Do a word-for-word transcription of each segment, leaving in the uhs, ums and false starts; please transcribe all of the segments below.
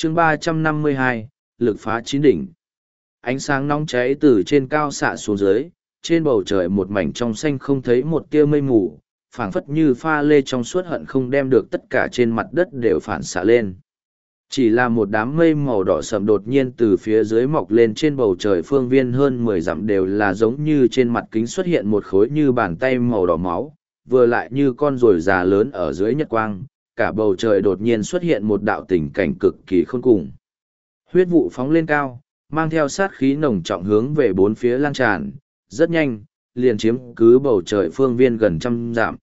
chương ba trăm năm mươi hai, lực phá chín đỉnh. Ánh sáng nóng cháy từ trên cao xạ xuống dưới, trên bầu trời một mảnh trong xanh không thấy một tia mây mù, phảng phất như pha lê trong suốt hận không đem được tất cả trên mặt đất đều phản xạ lên. Chỉ là một đám mây màu đỏ sậm đột nhiên từ phía dưới mọc lên trên bầu trời phương viên hơn mười dặm đều là giống như trên mặt kính xuất hiện một khối như bàn tay màu đỏ máu, vừa lại như con ruồi già lớn ở dưới nhật quang, cả bầu trời đột nhiên xuất hiện một đạo tình cảnh cực kỳ khôn cùng. Huyết vụ phóng lên cao, mang theo sát khí nồng trọng hướng về bốn phía lan tràn, rất nhanh, liền chiếm cứ bầu trời phương viên gần trăm dặm.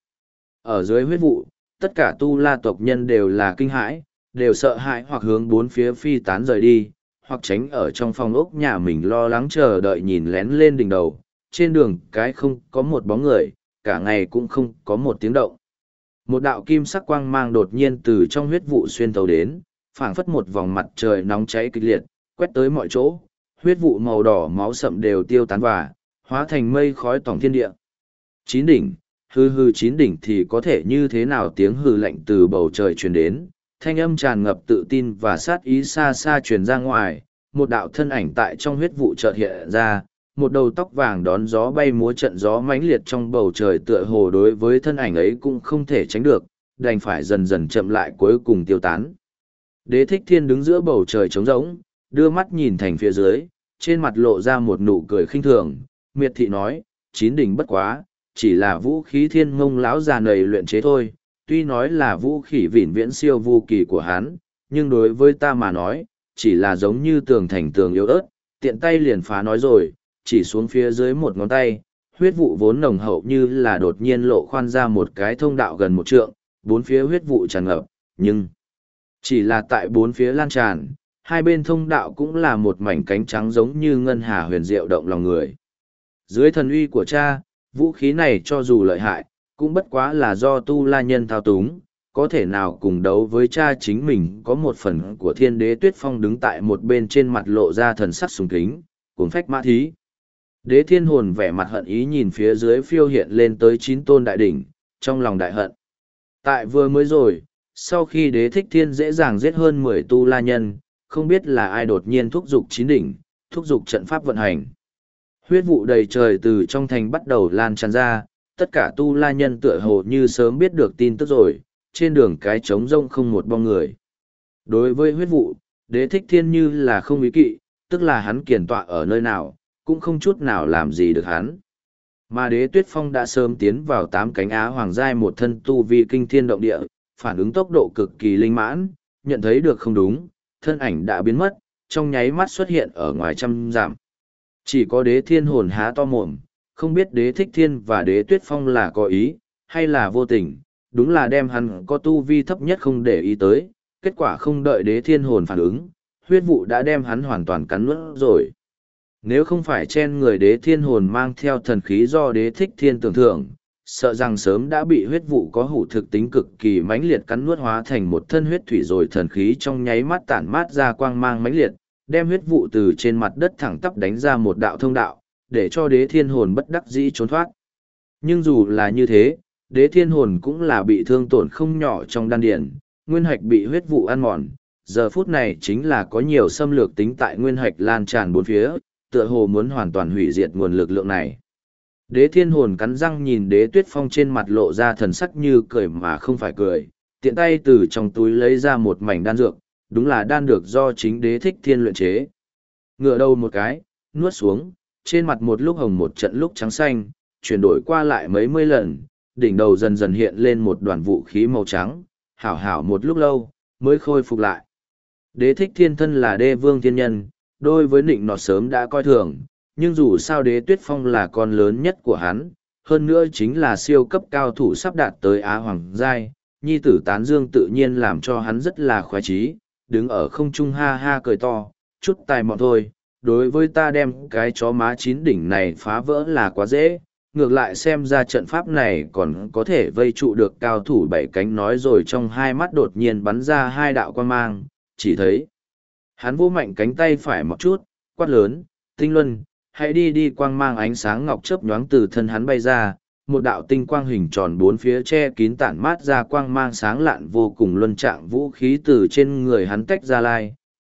Ở dưới huyết vụ, tất cả tu la tộc nhân đều là kinh hãi, đều sợ hãi hoặc hướng bốn phía phi tán rời đi, hoặc tránh ở trong phòng ốc nhà mình lo lắng chờ đợi nhìn lén lên đỉnh đầu, trên đường cái không có một bóng người, cả ngày cũng không có một tiếng động. Một đạo kim sắc quang mang đột nhiên từ trong huyết vụ xuyên tấu đến, phảng phất một vòng mặt trời nóng cháy kịch liệt, quét tới mọi chỗ, huyết vụ màu đỏ máu sậm đều tiêu tán và hóa thành mây khói tòng thiên địa. Chín đỉnh, hư hư chín đỉnh thì có thể như thế nào? Tiếng hừ lạnh từ bầu trời truyền đến, thanh âm tràn ngập tự tin và sát ý xa xa truyền ra ngoài, một đạo thân ảnh tại trong huyết vụ chợt hiện ra, một đầu tóc vàng đón gió bay múa trận gió mãnh liệt trong bầu trời tựa hồ đối với thân ảnh ấy cũng không thể tránh được, đành phải dần dần chậm lại cuối cùng tiêu tán. Đế Thích Thiên đứng giữa bầu trời trống rỗng, đưa mắt nhìn thành phía dưới, trên mặt lộ ra một nụ cười khinh thường, miệt thị nói, chín đỉnh bất quá, chỉ là vũ khí thiên ngông lão già nầy luyện chế thôi, tuy nói là vũ khí vĩnh viễn siêu vô kỳ của hắn, nhưng đối với ta mà nói, chỉ là giống như tường thành tường yếu ớt, tiện tay liền phá nói rồi, chỉ xuống phía dưới một ngón tay, huyết vụ vốn nồng hậu như là đột nhiên lộ khoan ra một cái thông đạo gần một trượng, bốn phía huyết vụ tràn ngập, nhưng chỉ là tại bốn phía lan tràn, hai bên thông đạo cũng là một mảnh cánh trắng giống như ngân hà huyền diệu động lòng người. Dưới thần uy của cha, vũ khí này cho dù lợi hại, cũng bất quá là do tu la nhân thao túng, có thể nào cùng đấu với cha chính mình. Có một phần của thiên đế Tuyết Phong đứng tại một bên, trên mặt lộ ra thần sắc sùng kính, cuốn phách mã thí. Đế Thiên Hồn vẻ mặt hận ý nhìn phía dưới phiêu hiện lên tới chín tôn đại đỉnh, trong lòng đại hận. Tại vừa mới rồi, sau khi Đế Thích Thiên dễ dàng giết hơn mười tu la nhân, không biết là ai đột nhiên thúc giục chín đỉnh, thúc giục trận pháp vận hành. Huyết vụ đầy trời từ trong thành bắt đầu lan tràn ra, tất cả tu la nhân tựa hồ như sớm biết được tin tức rồi, trên đường cái trống rông không một bóng người. Đối với huyết vụ, Đế Thích Thiên như là không ý kỵ, tức là hắn kiển tọa ở nơi nào, cũng không chút nào làm gì được hắn. Mà Đế Tuyết Phong đã sớm tiến vào tám cánh á hoàng giai một thân tu vi kinh thiên động địa, phản ứng tốc độ cực kỳ linh mãn, nhận thấy được không đúng, thân ảnh đã biến mất, trong nháy mắt xuất hiện ở ngoài trăm dặm. Chỉ có Đế Thiên Hồn há to mồm, không biết Đế Thích Thiên và Đế Tuyết Phong là có ý, hay là vô tình, đúng là đem hắn có tu vi thấp nhất không để ý tới, kết quả không đợi Đế Thiên Hồn phản ứng, huyết vụ đã đem hắn hoàn toàn cắn nuốt rồi. Nếu không phải trên người Đế Thiên Hồn mang theo thần khí do Đế Thích Thiên tưởng thưởng, sợ rằng sớm đã bị huyết vụ có hủ thực tính cực kỳ mãnh liệt cắn nuốt hóa thành một thân huyết thủy, rồi thần khí trong nháy mắt tản mát ra quang mang mãnh liệt, đem huyết vụ từ trên mặt đất thẳng tắp đánh ra một đạo thông đạo, để cho Đế Thiên Hồn bất đắc dĩ trốn thoát. Nhưng dù là như thế, Đế Thiên Hồn cũng là bị thương tổn không nhỏ trong đan điền, nguyên hạch bị huyết vụ ăn mòn, giờ phút này chính là có nhiều xâm lược tính tại nguyên hạch lan tràn bốn phía, tựa hồ muốn hoàn toàn hủy diệt nguồn lực lượng này. Đế Thiên Hồn cắn răng nhìn Đế Tuyết Phong trên mặt lộ ra thần sắc như cười mà không phải cười, tiện tay từ trong túi lấy ra một mảnh đan dược, đúng là đan dược do chính Đế Thích Thiên luyện chế. Ngựa đầu một cái, nuốt xuống, trên mặt một lúc hồng một trận lúc trắng xanh, chuyển đổi qua lại mấy mươi lần, đỉnh đầu dần dần hiện lên một đoàn vũ khí màu trắng, hảo hảo một lúc lâu, mới khôi phục lại. Đế Thích Thiên thân là đế vương thiên nhân, đối với nịnh nọt sớm đã coi thường, nhưng dù sao Đế Tuyết Phong là con lớn nhất của hắn, hơn nữa chính là siêu cấp cao thủ sắp đạt tới Á Hoàng giai, nhi tử tán dương tự nhiên làm cho hắn rất là khoái trí, đứng ở không trung ha ha cười to, chút tài mọn thôi, đối với ta đem cái chó má chín đỉnh này phá vỡ là quá dễ, ngược lại xem ra trận pháp này còn có thể vây trụ được cao thủ bảy cánh. Nói rồi trong hai mắt đột nhiên bắn ra hai đạo quan mang, chỉ thấy hắn vô mạnh cánh tay phải một chút, quát lớn, Tinh Luân, hãy đi đi. Quang mang ánh sáng ngọc chớp nhoáng từ thân hắn bay ra, một đạo tinh quang hình tròn bốn phía che kín tản mát ra quang mang sáng lạn vô cùng, luân trạng vũ khí từ trên người hắn tách ra lai,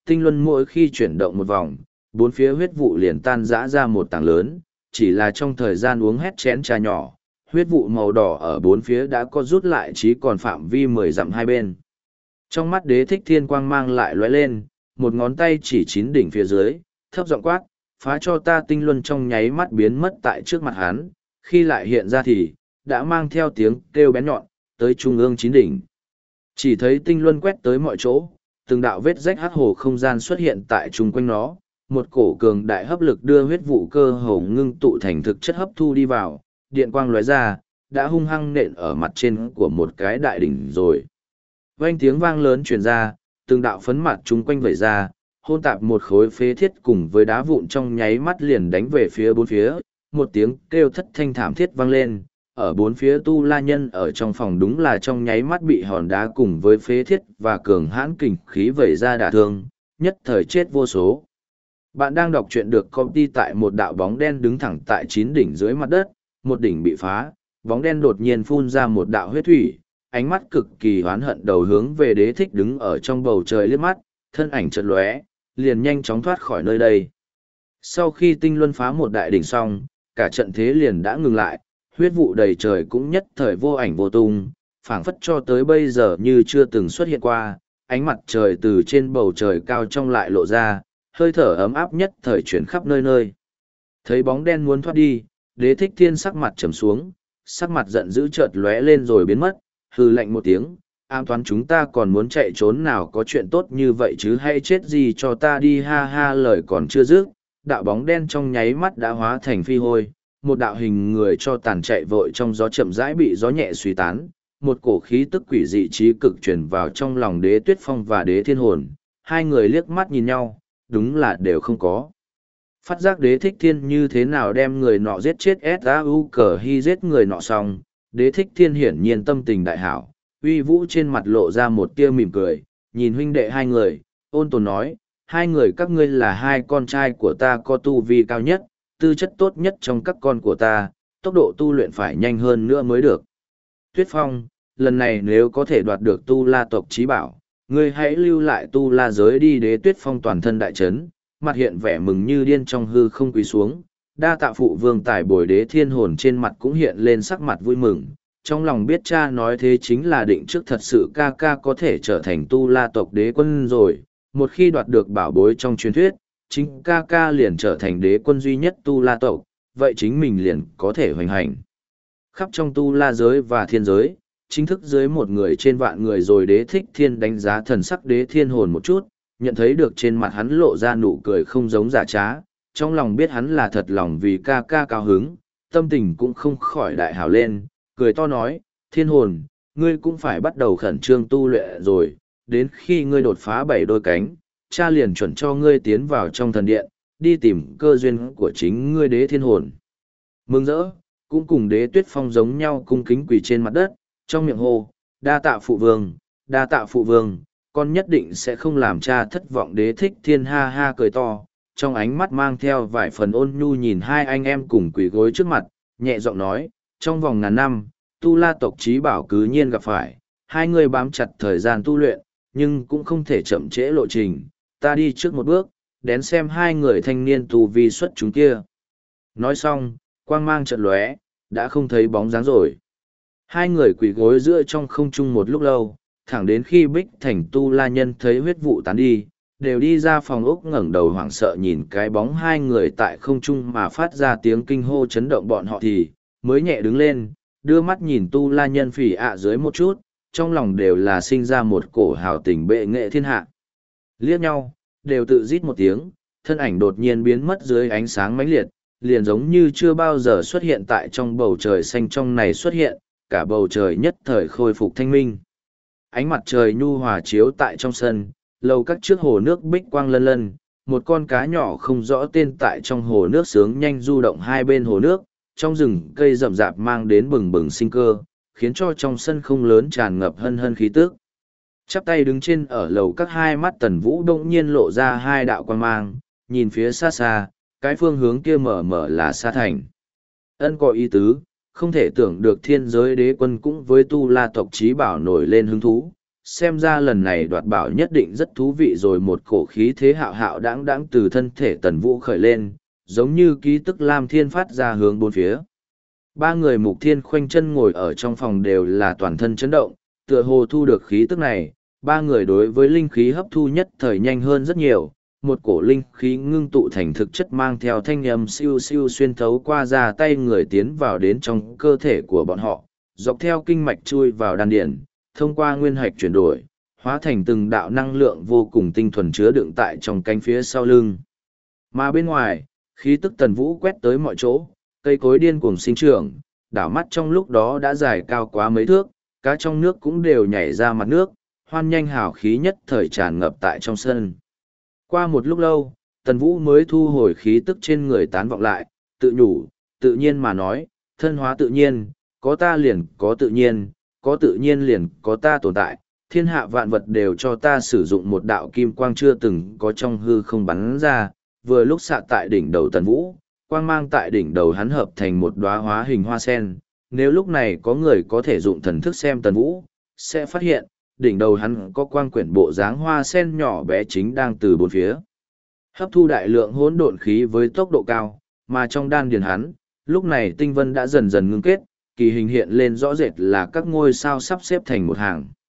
tinh luân mỗi khi chuyển động một vòng, bốn phía huyết vụ liền tan rã ra một tảng lớn, chỉ là trong thời gian uống hết chén trà nhỏ, huyết vụ màu đỏ ở bốn phía đã có rút lại chỉ còn phạm vi mười dặm hai bên. Trong mắt Đế Thích Thiên quang mang lại lóe lên, một ngón tay chỉ chín đỉnh phía dưới, thấp giọng quát, phá cho ta. Tinh luân trong nháy mắt biến mất tại trước mặt hắn, khi lại hiện ra thì, đã mang theo tiếng kêu bén nhọn, tới trung ương chín đỉnh. Chỉ thấy tinh luân quét tới mọi chỗ, từng đạo vết rách hắc hồ không gian xuất hiện tại chung quanh nó, một cổ cường đại hấp lực đưa huyết vụ cơ hồ ngưng tụ thành thực chất hấp thu đi vào, điện quang lóe ra, đã hung hăng nện ở mặt trên của một cái đại đỉnh rồi. Vang tiếng vang lớn truyền ra, từng đạo phấn mặt chung quanh vẩy ra, hôn tạp một khối phế thiết cùng với đá vụn trong nháy mắt liền đánh về phía bốn phía, một tiếng kêu thất thanh thảm thiết vang lên, ở bốn phía tu la nhân ở trong phòng đúng là trong nháy mắt bị hòn đá cùng với phế thiết và cường hãn kình khí vẩy ra đả thương, nhất thời chết vô số. Bạn đang đọc truyện được công ty tại một đạo bóng đen đứng thẳng tại chín đỉnh dưới mặt đất, một đỉnh bị phá, bóng đen đột nhiên phun ra một đạo huyết thủy, ánh mắt cực kỳ oán hận đầu hướng về Đế Thích đứng ở trong bầu trời liếc mắt, thân ảnh chợt lóe, liền nhanh chóng thoát khỏi nơi đây. Sau khi tinh luân phá một đại đỉnh xong, cả trận thế liền đã ngừng lại, huyết vụ đầy trời cũng nhất thời vô ảnh vô tung, phảng phất cho tới bây giờ như chưa từng xuất hiện qua, ánh mặt trời từ trên bầu trời cao trong lại lộ ra, hơi thở ấm áp nhất thời chuyển khắp nơi nơi. Thấy bóng đen muốn thoát đi, Đế Thích Thiên sắc mặt trầm xuống, sắc mặt giận dữ chợt lóe lên rồi biến mất, hừ lạnh một tiếng, ám toán chúng ta còn muốn chạy trốn nào có chuyện tốt như vậy chứ, hay chết gì cho ta đi, ha ha. Lời còn chưa dứt, đạo bóng đen trong nháy mắt đã hóa thành phi hôi, một đạo hình người cho tàn chạy vội trong gió chậm rãi bị gió nhẹ suy tán, một cổ khí tức quỷ dị trí cực truyền vào trong lòng Đế Tuyết Phong và Đế Thiên Hồn, hai người liếc mắt nhìn nhau, đúng là đều không có phát giác Đế Thích Thiên như thế nào đem người nọ giết chết. Sau cờ hy giết người nọ xong, Đế Thích Thiên hiển nhiên tâm tình đại hảo, uy vũ trên mặt lộ ra một tia mỉm cười, nhìn huynh đệ hai người, ôn tồn nói, hai người các ngươi là hai con trai của ta có tu vi cao nhất, tư chất tốt nhất trong các con của ta, tốc độ tu luyện phải nhanh hơn nữa mới được. Tuyết Phong, lần này nếu có thể đoạt được tu la tộc chí bảo, ngươi hãy lưu lại tu la giới đi. Đế Tuyết Phong toàn thân đại chấn, mặt hiện vẻ mừng như điên trong hư không quỳ xuống, đa tạ phụ vương tài bồi. Đế Thiên Hồn trên mặt cũng hiện lên sắc mặt vui mừng, trong lòng biết cha nói thế chính là định trước thật sự ca ca có thể trở thành tu la tộc đế quân rồi, một khi đoạt được bảo bối trong truyền thuyết, chính ca ca liền trở thành đế quân duy nhất tu la tộc, vậy chính mình liền có thể hoành hành khắp trong tu la giới và thiên giới, chính thức dưới một người trên vạn người rồi. Đế Thích Thiên đánh giá thần sắc Đế Thiên Hồn một chút, nhận thấy được trên mặt hắn lộ ra nụ cười không giống giả trá, trong lòng biết hắn là thật lòng vì ca ca cao hứng, tâm tình cũng không khỏi đại hào lên, cười to nói, Thiên Hồn, ngươi cũng phải bắt đầu khẩn trương tu luyện rồi, đến khi ngươi đột phá bảy đôi cánh, cha liền chuẩn cho ngươi tiến vào trong thần điện, đi tìm cơ duyên của chính ngươi. Đế Thiên Hồn mừng rỡ, cũng cùng Đế Tuyết Phong giống nhau cung kính quỳ trên mặt đất, trong miệng hô, đa tạ phụ vương, đa tạ phụ vương, con nhất định sẽ không làm cha thất vọng. Đế Thích Thiên ha ha cười to, trong ánh mắt mang theo vài phần ôn nhu nhìn hai anh em cùng quỳ gối trước mặt, nhẹ giọng nói, trong vòng ngàn năm, tu la tộc chí bảo cứ nhiên gặp phải, hai người bám chặt thời gian tu luyện, nhưng cũng không thể chậm trễ lộ trình, ta đi trước một bước, đến xem hai người thanh niên tu vi xuất chúng kia. Nói xong, quang mang chợt lóe, đã không thấy bóng dáng rồi. Hai người quỳ gối giữa trong không trung một lúc lâu, thẳng đến khi Bích Thành tu la nhân thấy huyết vụ tán đi, đều đi ra phòng ốc ngẩng đầu hoảng sợ nhìn cái bóng hai người tại không trung mà phát ra tiếng kinh hô chấn động bọn họ thì, mới nhẹ đứng lên, đưa mắt nhìn tu la nhân phỉ ạ dưới một chút, trong lòng đều là sinh ra một cổ hào tình bệ nghệ thiên hạ. Liếc nhau, đều tự rít một tiếng, thân ảnh đột nhiên biến mất dưới ánh sáng mãnh liệt, liền giống như chưa bao giờ xuất hiện tại trong bầu trời xanh trong này xuất hiện, cả bầu trời nhất thời khôi phục thanh minh. Ánh mặt trời nhu hòa chiếu tại trong sân, lầu các trước hồ nước bích quang lân lân, một con cá nhỏ không rõ tên tại trong hồ nước sướng nhanh du động hai bên hồ nước, trong rừng cây rậm rạp mang đến bừng bừng sinh cơ, khiến cho trong sân không lớn tràn ngập hân hân khí tức. Chắp tay đứng trên ở lầu các hai mắt Tần Vũ đông nhiên lộ ra hai đạo quang mang, nhìn phía xa xa, cái phương hướng kia mở mở là Sa Thành. Ân có ý tứ, không thể tưởng được thiên giới đế quân cũng với tu la tộc chí bảo nổi lên hứng thú, xem ra lần này đoạt bảo nhất định rất thú vị rồi. Một cổ khí thế hạo hạo đãng đãng từ thân thể Tần Vũ khởi lên, giống như ký tức Lam Thiên phát ra hướng bốn phía. Ba người Mục Thiên khoanh chân ngồi ở trong phòng đều là toàn thân chấn động, tựa hồ thu được khí tức này, ba người đối với linh khí hấp thu nhất thời nhanh hơn rất nhiều, một cổ linh khí ngưng tụ thành thực chất mang theo thanh âm siêu siêu xuyên thấu qua da tay người tiến vào đến trong cơ thể của bọn họ, dọc theo kinh mạch chui vào đan điển, thông qua nguyên hạch chuyển đổi, hóa thành từng đạo năng lượng vô cùng tinh thuần chứa đựng tại trong cánh phía sau lưng. Mà bên ngoài, khí tức Tần Vũ quét tới mọi chỗ, cây cối điên cuồng sinh trưởng, đảo mắt trong lúc đó đã dài cao quá mấy thước, cá trong nước cũng đều nhảy ra mặt nước, hoan nhanh hào khí nhất thời tràn ngập tại trong sân. Qua một lúc lâu, Tần Vũ mới thu hồi khí tức trên người tán vọng lại, tự nhủ, tự nhiên mà nói, thân hóa tự nhiên, có ta liền có tự nhiên, có tự nhiên liền có ta tồn tại, thiên hạ vạn vật đều cho ta sử dụng một đạo kim quang chưa từng có trong hư không bắn ra, vừa lúc xạ tại đỉnh đầu Tần Vũ, quang mang tại đỉnh đầu hắn hợp thành một đóa hóa hình hoa sen. Nếu lúc này có người có thể dụng thần thức xem Tần Vũ, sẽ phát hiện, đỉnh đầu hắn có quang quyển bộ dáng hoa sen nhỏ bé chính đang từ bốn phía hấp thu đại lượng hỗn độn khí với tốc độ cao, mà trong đan điền hắn, lúc này tinh vân đã dần dần ngưng kết, kỳ hình hiện lên rõ rệt là các ngôi sao sắp xếp thành một hàng.